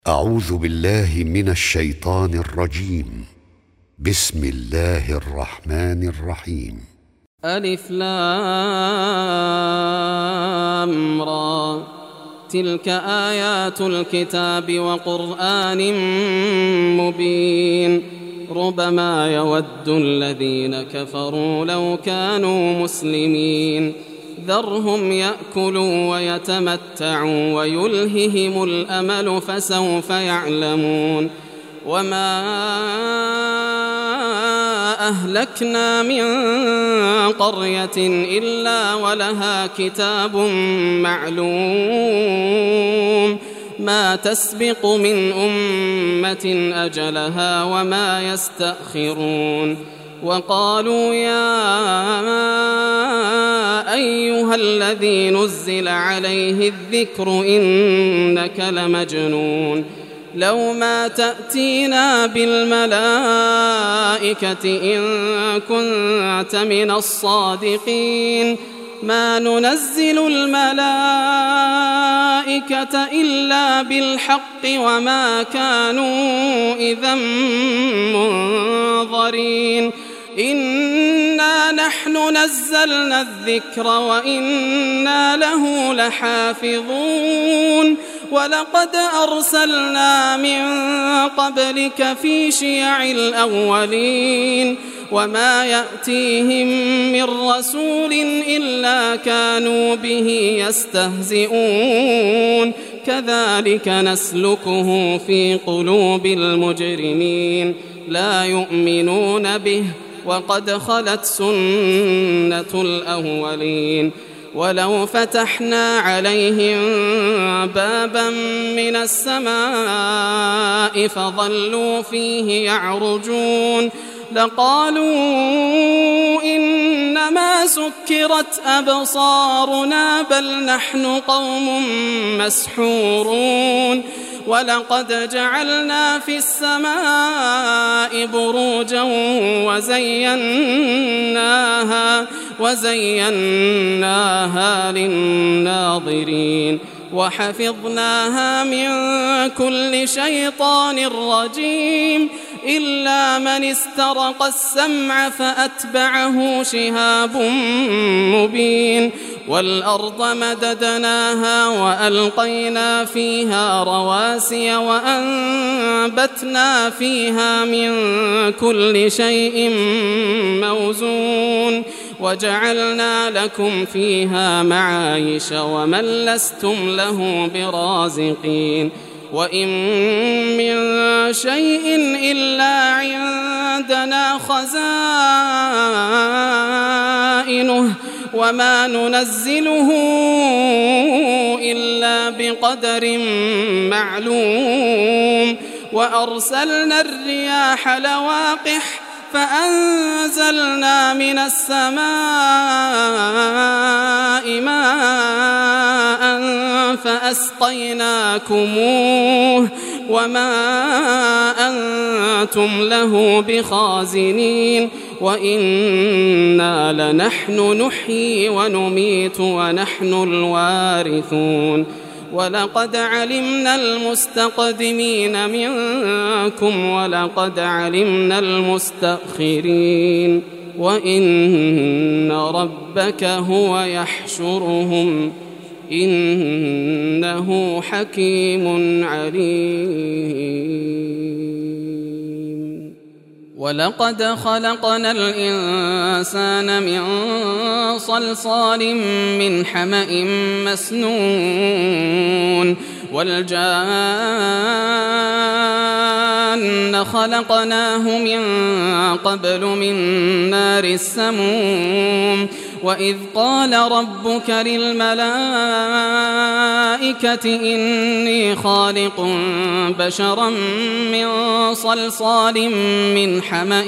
أعوذ بالله من الشيطان الرجيم. بسم الله الرحمن الرحيم. ألف لام را، تلك آيات الكتاب وقرآن مبين. ربما يود الذين كفروا لو كانوا مسلمين. ذرهم يأكلوا ويتمتعوا ويلههم الأمل فسوف يعلمون. وما أهلكنا من قرية إلا ولها كتاب معلوم، ما تسبق من أمة أجلها وما يستأخرون. وقالوا يا أيها الذي نزل عليه الذكر إنك لمجنون، لو ما تأتينا بالملائكة إن كنت من الصادقين. ما ننزل الملائكة إلا بالحق وما كانوا إذا منظرين. إنا نحن نزلنا الذكر وإنا له لحافظون. ولقد أرسلنا من قبلك في شيع الأولين، وما يأتيهم من رسول إلا كانوا به يستهزئون. كذلك نسلكه في قلوب المجرمين، لا يؤمنون به وقد خلت سنة الأولين. ولو فتحنا عليهم بابا من السماء فظلوا فيه يعرجون لقالوا إنما سكرت أبصارنا بل نحن قوم مسحورون. ولقد جعلنا في السماء بروجا وزيناها للناظرين وحفظناها من كل شيطان رجيم إلا من استرق السمع فأتبعه شهاب مبين. والأرض مددناها وألقينا فيها رواسي وأنبتنا فيها من كل شيء موزون وجعلنا لكم فيها معايش ومن لستم له برازقين. وإن من شيء إلا عندنا خزائنه وما ننزله إلا بقدر معلوم. وأرسلنا الرياح لواقح فأنزلنا من السماء ماء فأسقيناكموه وما أنتم له بخازنين. وإنا لنحن نحيي ونميت ونحن الوارثون. ولقد علمنا المستقدمين منكم ولقد علمنا المستأخرين وإن ربك هو يحشرهم إنه حكيم عليم. ولقد خلقنا الإنسان من صلصال من حمأ مسنون والجان خلقناه من قبل من نار السموم. وإذ قال ربك للملائكة إني خالق بشرا من صلصال من حمأ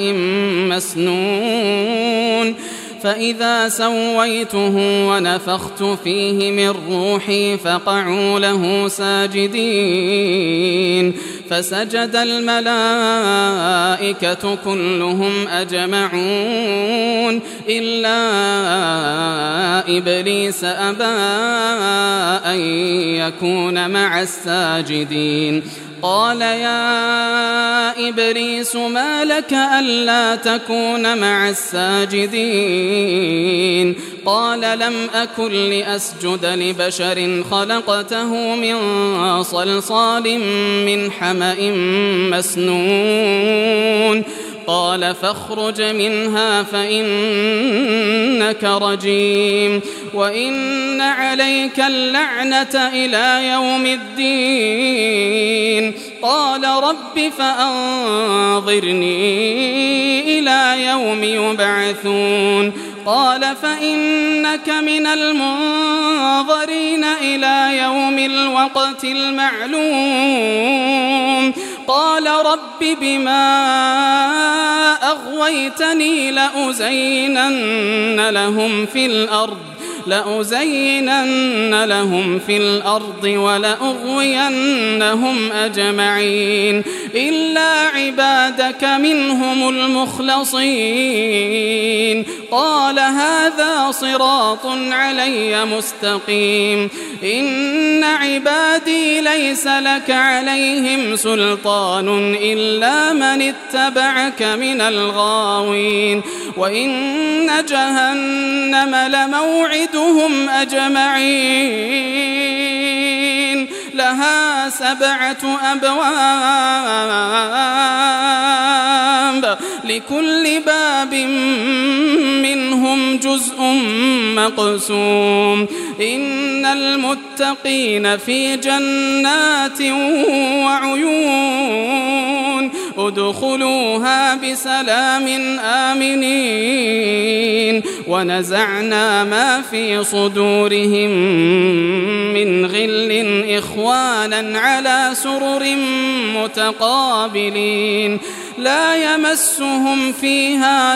مسنون فإذا سويته ونفخت فيه من روحي فقعوا له ساجدين. فسجد الملائكة كلهم أجمعون إلا إبليس أبى أن يكون مع الساجدين. قال يا إبليس ما لك ألا تكون مع الساجدين قال لم أكن لأسجد لبشر خلقته من صلصال من حمأ مسنون قال فاخرج منها فإنك رجيم وإن عليك اللعنة إلى يوم الدين قال رب فأنظرني إلى يوم يبعثون قال فإنك من المنظرين إلى يوم الوقت المعلوم قال رب بما أغويتني لأزينن لهم في الأرض ولأغوينهم أجمعين إلا عبادك منهم المخلصين قال هذا صراط علي مستقيم إن عبادي ليس لك عليهم سلطان إلا من اتبعك من الغاوين وإن جهنم لموعدهم أجمعين لها 7 أبواب لكل باب منهم جزء مقسوم إن المتقين في جنات وعيون ادخلوها بسلام آمنين ونزعنا ما في صدورهم من غل إخوانا على سرر متقابلين لا يمسهم فيها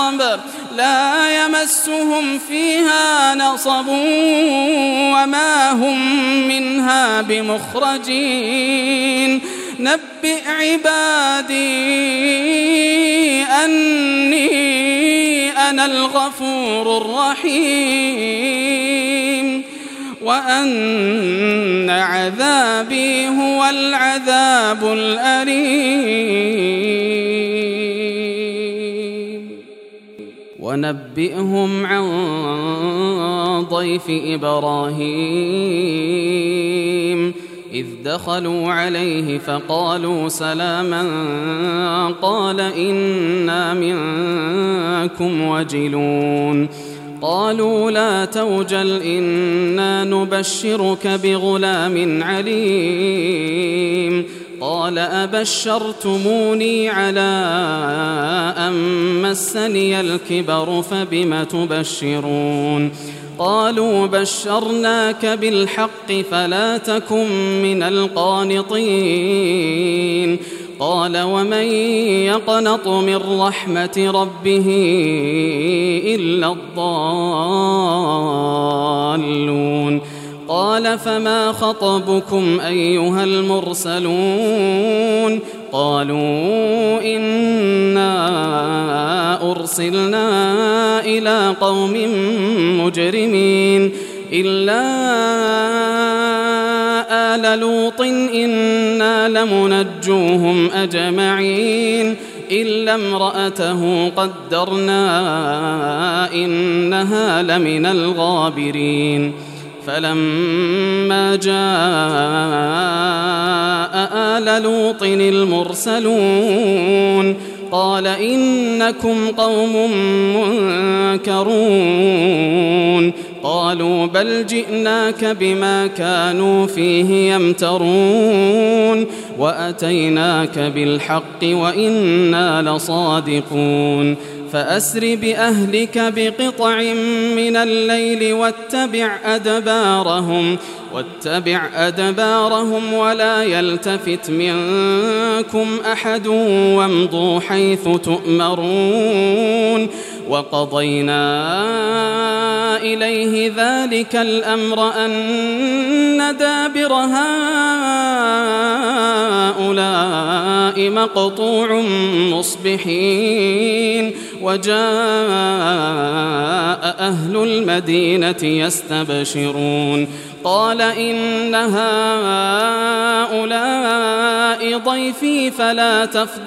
نصب وما هم منها بمخرجين نبئ عبادي أني أنا الغفور الرحيم وأن عذابي هو العذاب الأليم ونبئهم عن ضيف إبراهيم إذ دخلوا عليه فقالوا سلاما قال إنا منكم وجلون قالوا لا توجل إنا نبشرك بغلام عليم قال أبشرتموني على أن مسني الكبر فبم تبشرون قالوا بشرناك بالحق فلا تكن من القانطين قال ومن يقنط من رحمة ربه إلا الضالون قال فما خطبكم أيها المرسلون قالوا إنا أرسلنا إلى قوم مجرمين إلا آل لوط إنا لمنجوهم أجمعين إلا امرأته قدرنا إنها لمن الغابرين فلما جاء آل لوط المرسلون قال إنكم قوم منكرون قالوا بل جئناك بما كانوا فيه يمترون وأتيناك بالحق وإنا لصادقون فأسر بأهلك بقطع من الليل واتبع أدبارهم ولا يلتفت منكم أحد وامضوا حيث تؤمرون وقضينا إليه ذلك الأمر أن دابر هؤلاء مقطوع مصبحين وجاء أهل المدينة يستبشرون قال إن هؤلاء ضيفي فلا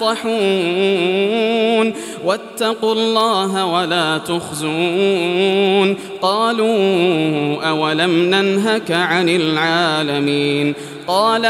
تفضحون واتقوا الله ولا تخزون قالوا أولم ننهك عن العالمين قال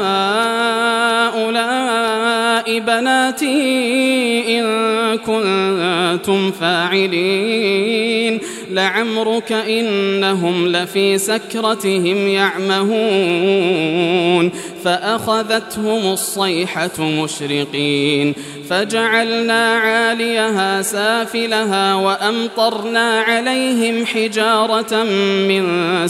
هؤلاء بناتي إن كنتم فاعلين لعمرك إنهم لفي سكرتهم يعمهون فأخذتهم الصيحة مشرقين فجعلنا عاليها سافلها وأمطرنا عليهم حجارة من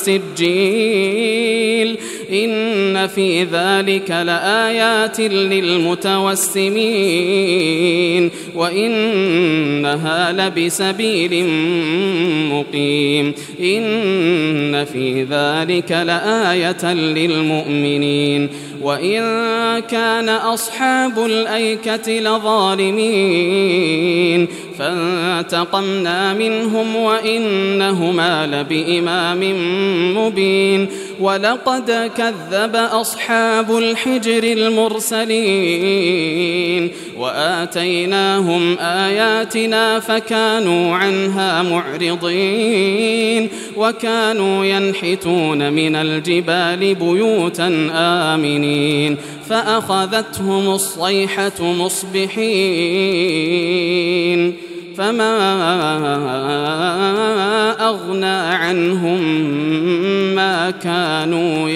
سجيل إن في ذلك لآيات للمتوسمين وإنها لبسبيل مقيم إن في ذلك لآية للمؤمنين وإن كان أصحاب الأيكة لظالمين فانتقمنا منهم وإنهما لبإمام مبين ولقد كذب أصحاب الحجر المرسلين وآتيناهم آياتنا فكانوا عنها معرضين وكانوا ينحتون من الجبال بيوتا آمنين فأخذتهم الصيحة مصبحين فما أغنى عنهم ما كانوا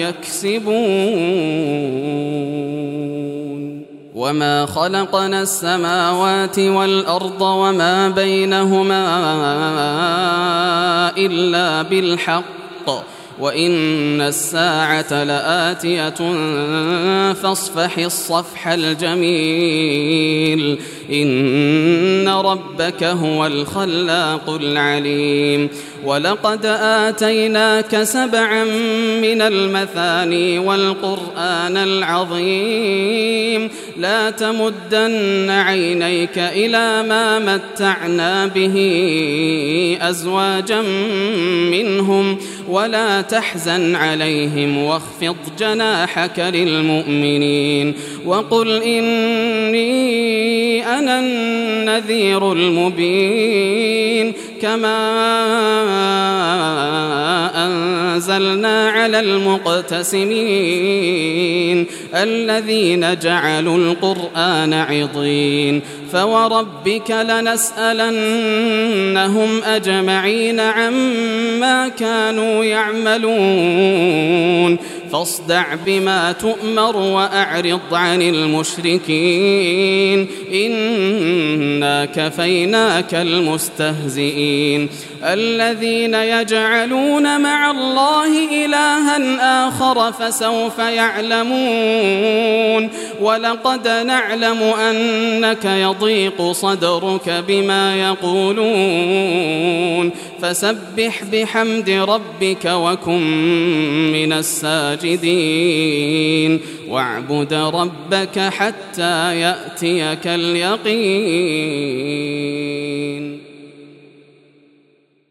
يكسبون وما خلقنا السماوات والأرض وما بينهما إلا بالحق وإن الساعة لآتية فاصفح الصفح الجميل إن ربك هو الخلاق العليم ولقد آتيناك 7 من المثاني والقرآن العظيم لا تمدن عينيك إلى ما متعنا به أزواجا منهم ولا تحزن عليهم واخفض جناحك للمؤمنين وقل إني أنا النذير المبين كما أنزلنا على المقتسمين الذين جعلوا القرآن عضين فوربك لنسألنهم أجمعين عما كانوا يعملون فاصدع بما تؤمر وأعرض عن المشركين إنا كفيناك المستهزئين الذين يجعلون مع الله إلها آخر فسوف يعلمون ولقد نعلم أنك يضيق صدرك بما يقولون فسبح بحمد ربك وكن من الساجدين واعبد ربك حتى يأتيك اليقين